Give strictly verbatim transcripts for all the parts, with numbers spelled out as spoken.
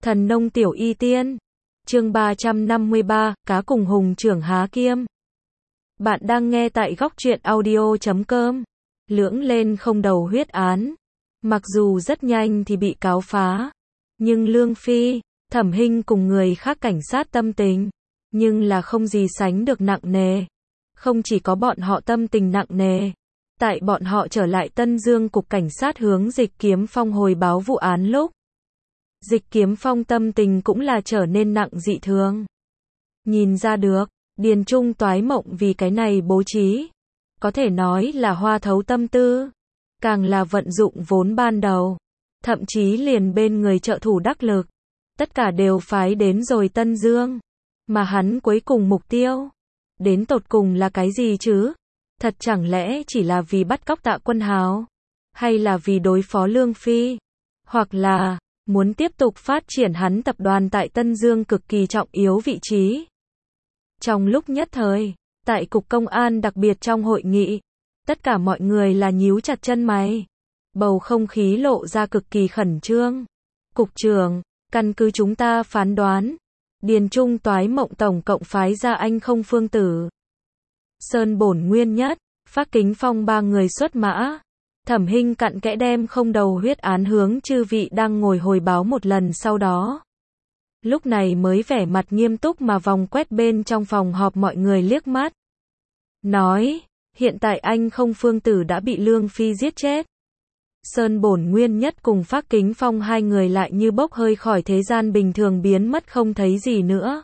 Thần nông tiểu y tiên. Chương ba trăm năm mươi ba, cá cùng hùng trưởng há kiêm. Bạn đang nghe tại góc truyện audio chấm com. Lưỡng lên không đầu huyết án. Mặc dù rất nhanh thì bị cáo phá, nhưng Lương Phi, Thẩm Hinh cùng người khác cảnh sát tâm tình, nhưng là không gì sánh được nặng nề. Không chỉ có bọn họ tâm tình nặng nề, tại bọn họ trở lại Tân Dương cục cảnh sát hướng Dịch Kiếm Phong hồi báo vụ án lúc, Dịch Kiếm Phong tâm tình cũng là trở nên nặng dị thường. Nhìn ra được, Điền Trung toái mộng vì cái này bố trí, có thể nói là hoa thấu tâm tư, càng là vận dụng vốn ban đầu, thậm chí liền bên người trợ thủ đắc lực, tất cả đều phái đến rồi Tân Dương, mà hắn cuối cùng mục tiêu, đến tột cùng là cái gì chứ? Thật chẳng lẽ chỉ là vì bắt cóc Tạ Quân Hào, hay là vì đối phó Lương Phi, hoặc là muốn tiếp tục phát triển hắn tập đoàn tại Tân Dương cực kỳ trọng yếu vị trí. Trong lúc nhất thời, tại cục công an đặc biệt trong hội nghị, tất cả mọi người là nhíu chặt chân mày. Bầu không khí lộ ra cực kỳ khẩn trương. Cục trưởng, căn cứ chúng ta phán đoán, Điền Trung toái mộng tổng cộng phái ra anh không Phương Tử, Sơn Bổn Nguyên Nhất, Phác Kính Phong ba người xuất mã. Thẩm Hinh cặn kẽ đem không đầu huyết án hướng chư vị đang ngồi hồi báo một lần sau đó. Lúc này mới vẻ mặt nghiêm túc mà vòng quét bên trong phòng họp mọi người liếc mắt. Nói, hiện tại anh không Phương Tử đã bị Lương Phi giết chết. Sơn Bổn Nguyên Nhất cùng Phác Kính Phong hai người lại như bốc hơi khỏi thế gian bình thường biến mất không thấy gì nữa.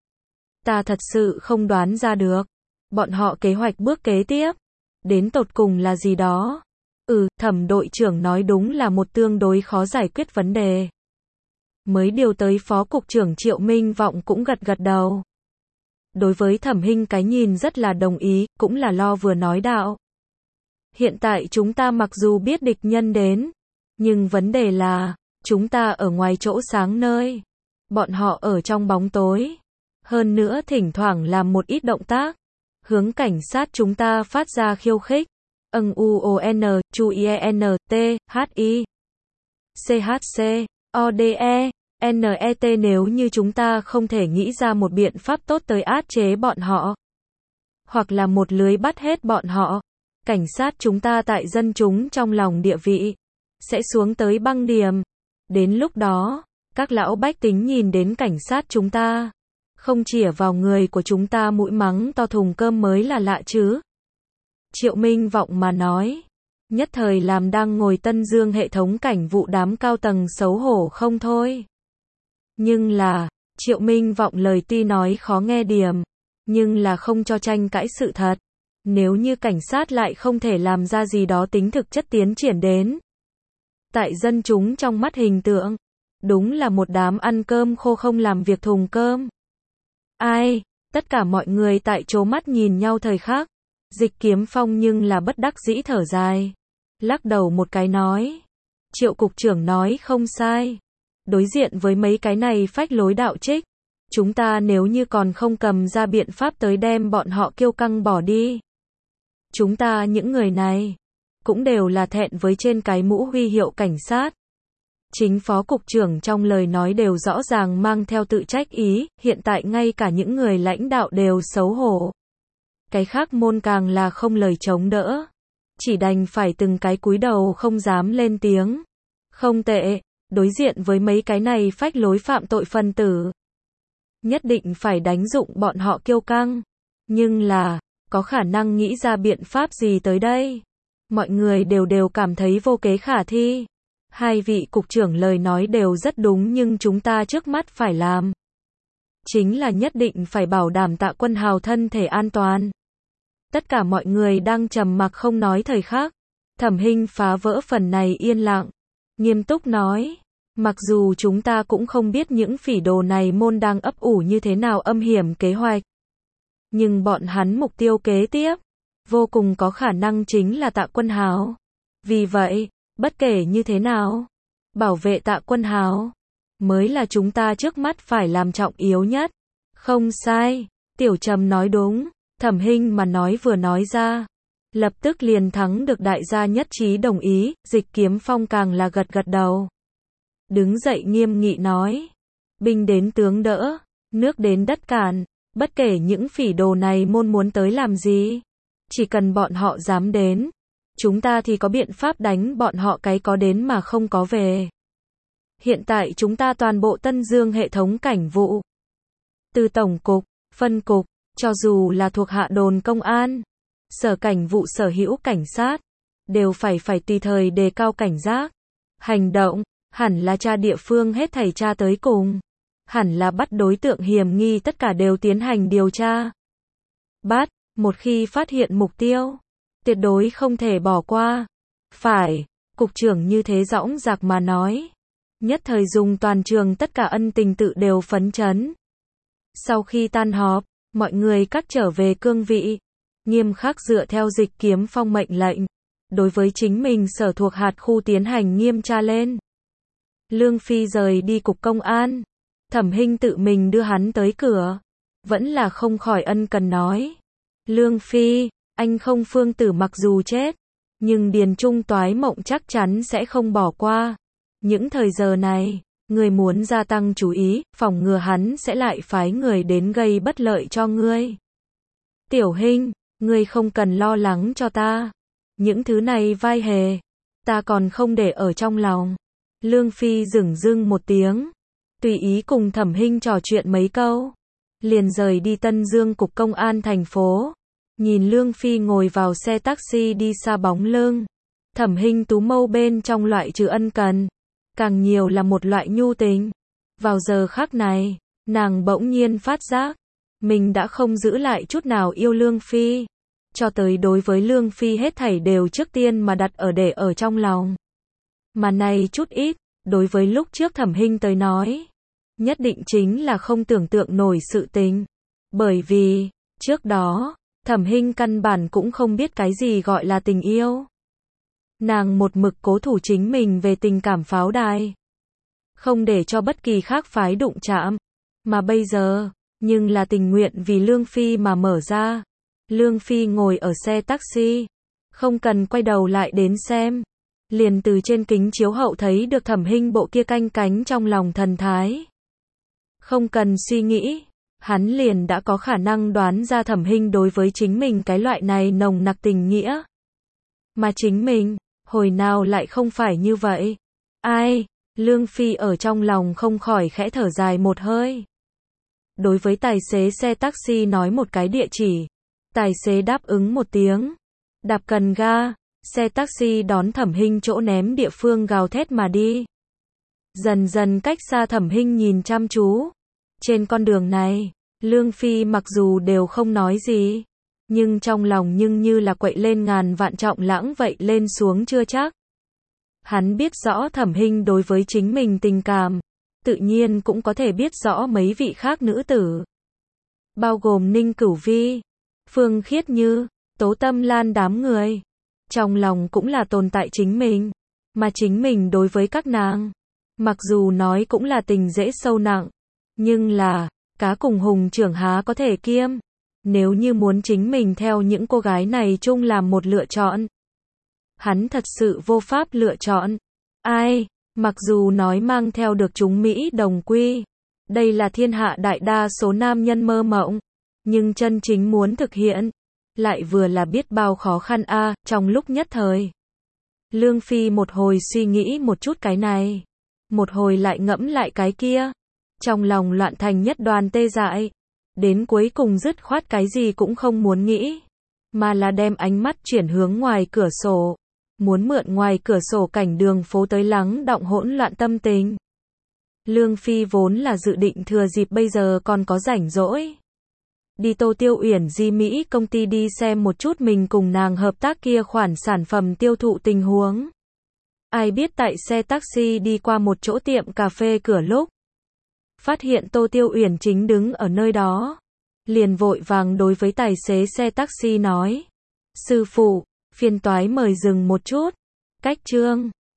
Ta thật sự không đoán ra được, bọn họ kế hoạch bước kế tiếp, đến tột cùng là gì đó. Ừ, Thẩm đội trưởng nói đúng là một tương đối khó giải quyết vấn đề. Mới điều tới Phó Cục trưởng Triệu Minh Vọng cũng gật gật đầu. Đối với Thẩm Hinh cái nhìn rất là đồng ý, cũng là lo vừa nói đạo. Hiện tại chúng ta mặc dù biết địch nhân đến, nhưng vấn đề là, chúng ta ở ngoài chỗ sáng nơi, bọn họ ở trong bóng tối. Hơn nữa thỉnh thoảng làm một ít động tác, hướng cảnh sát chúng ta phát ra khiêu khích. Âng u o n, chu i e n, t, h i, c h c, o d e, n e t nếu như chúng ta không thể nghĩ ra một biện pháp tốt tới áp chế bọn họ, hoặc là một lưới bắt hết bọn họ, cảnh sát chúng ta tại dân chúng trong lòng địa vị, sẽ xuống tới băng điểm. Đến lúc đó, các lão bách tính nhìn đến cảnh sát chúng ta, không chĩa vào người của chúng ta mũi mắng to thùng cơm mới là lạ chứ. Triệu Minh Vọng mà nói, nhất thời làm đang ngồi Tân Dương hệ thống cảnh vụ đám cao tầng xấu hổ không thôi. Nhưng là, Triệu Minh Vọng lời tuy nói khó nghe điểm, nhưng là không cho tranh cãi sự thật. Nếu như cảnh sát lại không thể làm ra gì đó tính thực chất tiến triển đến, tại dân chúng trong mắt hình tượng, đúng là một đám ăn cơm khô không làm việc thùng cơm. Ai, tất cả mọi người tại chỗ mắt nhìn nhau thời khắc. Dịch Kiếm Phong nhưng là bất đắc dĩ thở dài, lắc đầu một cái nói, Triệu cục trưởng nói không sai, đối diện với mấy cái này phách lối đạo trích, chúng ta nếu như còn không cầm ra biện pháp tới đem bọn họ kiêu căng bỏ đi, chúng ta những người này cũng đều là thẹn với trên cái mũ huy hiệu cảnh sát. Chính Phó Cục trưởng trong lời nói đều rõ ràng mang theo tự trách ý, hiện tại ngay cả những người lãnh đạo đều xấu hổ. Cái khác môn càng là không lời chống đỡ, chỉ đành phải từng cái cúi đầu không dám lên tiếng. Không tệ, đối diện với mấy cái này phách lối phạm tội phân tử, nhất định phải đánh dụng bọn họ kiêu căng. Nhưng là, có khả năng nghĩ ra biện pháp gì tới đây? Mọi người đều đều cảm thấy vô kế khả thi. Hai vị cục trưởng lời nói đều rất đúng nhưng chúng ta trước mắt phải làm, chính là nhất định phải bảo đảm Tạ Quân Hào thân thể an toàn. Tất cả mọi người đang trầm mặc không nói thời khắc. Thẩm Hinh phá vỡ phần này yên lặng, nghiêm túc nói, mặc dù chúng ta cũng không biết những phỉ đồ này môn đang ấp ủ như thế nào âm hiểm kế hoạch, nhưng bọn hắn mục tiêu kế tiếp, vô cùng có khả năng chính là Tạ Quân Hào. Vì vậy, bất kể như thế nào, bảo vệ Tạ Quân Hào mới là chúng ta trước mắt phải làm trọng yếu nhất. Không sai, Tiểu Trầm nói đúng. Thẩm Hinh mà nói vừa nói ra, lập tức liền thắng được đại gia nhất trí đồng ý. Dịch Kiếm Phong càng là gật gật đầu, đứng dậy nghiêm nghị nói, Binh đến tướng đỡ, nước đến đất cản, bất kể những phỉ đồ này môn muốn tới làm gì. Chỉ cần bọn họ dám đến, chúng ta thì có biện pháp đánh bọn họ cái có đến mà không có về. Hiện tại chúng ta toàn bộ Tân Dương hệ thống cảnh vụ. Từ tổng cục, phân cục, cho dù là thuộc hạ đồn công an, sở cảnh vụ sở hữu cảnh sát, đều phải phải tùy thời đề cao cảnh giác. Hành động, hẳn là tra địa phương hết thảy tra tới cùng. Hẳn là bắt đối tượng hiểm nghi tất cả đều tiến hành điều tra. Bắt, một khi phát hiện mục tiêu, tuyệt đối không thể bỏ qua. Phải, cục trưởng như thế dõng dạc mà nói. Nhất thời dùng toàn trường tất cả ân tình tự đều phấn chấn. Sau khi tan họp, mọi người cắt trở về cương vị, nghiêm khắc dựa theo Dịch Kiếm Phong mệnh lệnh, đối với chính mình sở thuộc hạt khu tiến hành nghiêm tra lên. Lương Phi rời đi cục công an, Thẩm Hinh tự mình đưa hắn tới cửa, vẫn là không khỏi ân cần nói. Lương Phi, anh không Phương Tử mặc dù chết, nhưng Điền Trung Toái Mộng chắc chắn sẽ không bỏ qua. Những thời giờ này, người muốn gia tăng chú ý, phòng ngừa hắn sẽ lại phái người đến gây bất lợi cho ngươi. Tiểu Hinh, ngươi không cần lo lắng cho ta. Những thứ này vai hề, ta còn không để ở trong lòng. Lương Phi dửng dưng một tiếng, tùy ý cùng Thẩm Hinh trò chuyện mấy câu, liền rời đi Tân Dương cục công an thành phố. Nhìn Lương Phi ngồi vào xe taxi đi xa bóng lưng, Thẩm Hinh tú mâu bên trong loại trừ ân cần, càng nhiều là một loại nhu tình. Vào giờ khắc này, nàng bỗng nhiên phát giác, mình đã không giữ lại chút nào yêu Lương Phi, cho tới đối với Lương Phi hết thảy đều trước tiên mà đặt ở để ở trong lòng. Mà này chút ít, đối với lúc trước Thẩm Hinh tới nói, nhất định chính là không tưởng tượng nổi sự tình. Bởi vì, trước đó, Thẩm Hinh căn bản cũng không biết cái gì gọi là tình yêu. Nàng một mực cố thủ chính mình về tình cảm pháo đài, không để cho bất kỳ khác phái đụng chạm. Mà bây giờ, nhưng là tình nguyện vì Lương Phi mà mở ra. Lương Phi ngồi ở xe taxi, không cần quay đầu lại đến xem, liền từ trên kính chiếu hậu thấy được Thẩm Hinh bộ kia canh cánh trong lòng thần thái. Không cần suy nghĩ, hắn liền đã có khả năng đoán ra Thẩm Hinh đối với chính mình cái loại này nồng nặc tình nghĩa. Mà chính mình, hồi nào lại không phải như vậy. Ai? Lương Phi ở trong lòng không khỏi khẽ thở dài một hơi. Đối với tài xế xe taxi nói một cái địa chỉ, tài xế đáp ứng một tiếng, đạp cần ga, xe taxi đón Thẩm Hinh chỗ ném địa phương gào thét mà đi. Dần dần cách xa Thẩm Hinh nhìn chăm chú. Trên con đường này, Lương Phi mặc dù đều không nói gì, nhưng trong lòng nhưng như là quậy lên ngàn vạn trọng lãng vậy lên xuống chưa chắc. Hắn biết rõ Thẩm Hinh đối với chính mình tình cảm, tự nhiên cũng có thể biết rõ mấy vị khác nữ tử. Bao gồm Ninh Cửu Vi, Phương Khiết Như, Tố Tâm Lan đám người. Trong lòng cũng là tồn tại chính mình, mà chính mình đối với các nàng, mặc dù nói cũng là tình dễ sâu nặng, nhưng là, cá cùng hùng trưởng há có thể kiêm. Nếu như muốn chính mình theo những cô gái này chung làm một lựa chọn, hắn thật sự vô pháp lựa chọn. Ai, mặc dù nói mang theo được chúng Mỹ đồng quy, đây là thiên hạ đại đa số nam nhân mơ mộng, nhưng chân chính muốn thực hiện, lại vừa là biết bao khó khăn a. À, trong lúc nhất thời, Lương Phi một hồi suy nghĩ một chút cái này, một hồi lại ngẫm lại cái kia, trong lòng loạn thành nhất đoàn tê dại, đến cuối cùng dứt khoát cái gì cũng không muốn nghĩ, mà là đem ánh mắt chuyển hướng ngoài cửa sổ, muốn mượn ngoài cửa sổ cảnh đường phố tới lắng đọng hỗn loạn tâm tình. Lương Phi vốn là dự định thừa dịp bây giờ còn có rảnh rỗi, đi Tô Tiêu Uyển Di Mỹ công ty đi xem một chút mình cùng nàng hợp tác kia khoản sản phẩm tiêu thụ tình huống. Ai biết tại xe taxi đi qua một chỗ tiệm cà phê cửa lúc, phát hiện Tô Tiêu Uyển chính đứng ở nơi đó, liền vội vàng đối với tài xế xe taxi nói: "Sư phụ, phiền toái mời dừng một chút." Cách Trương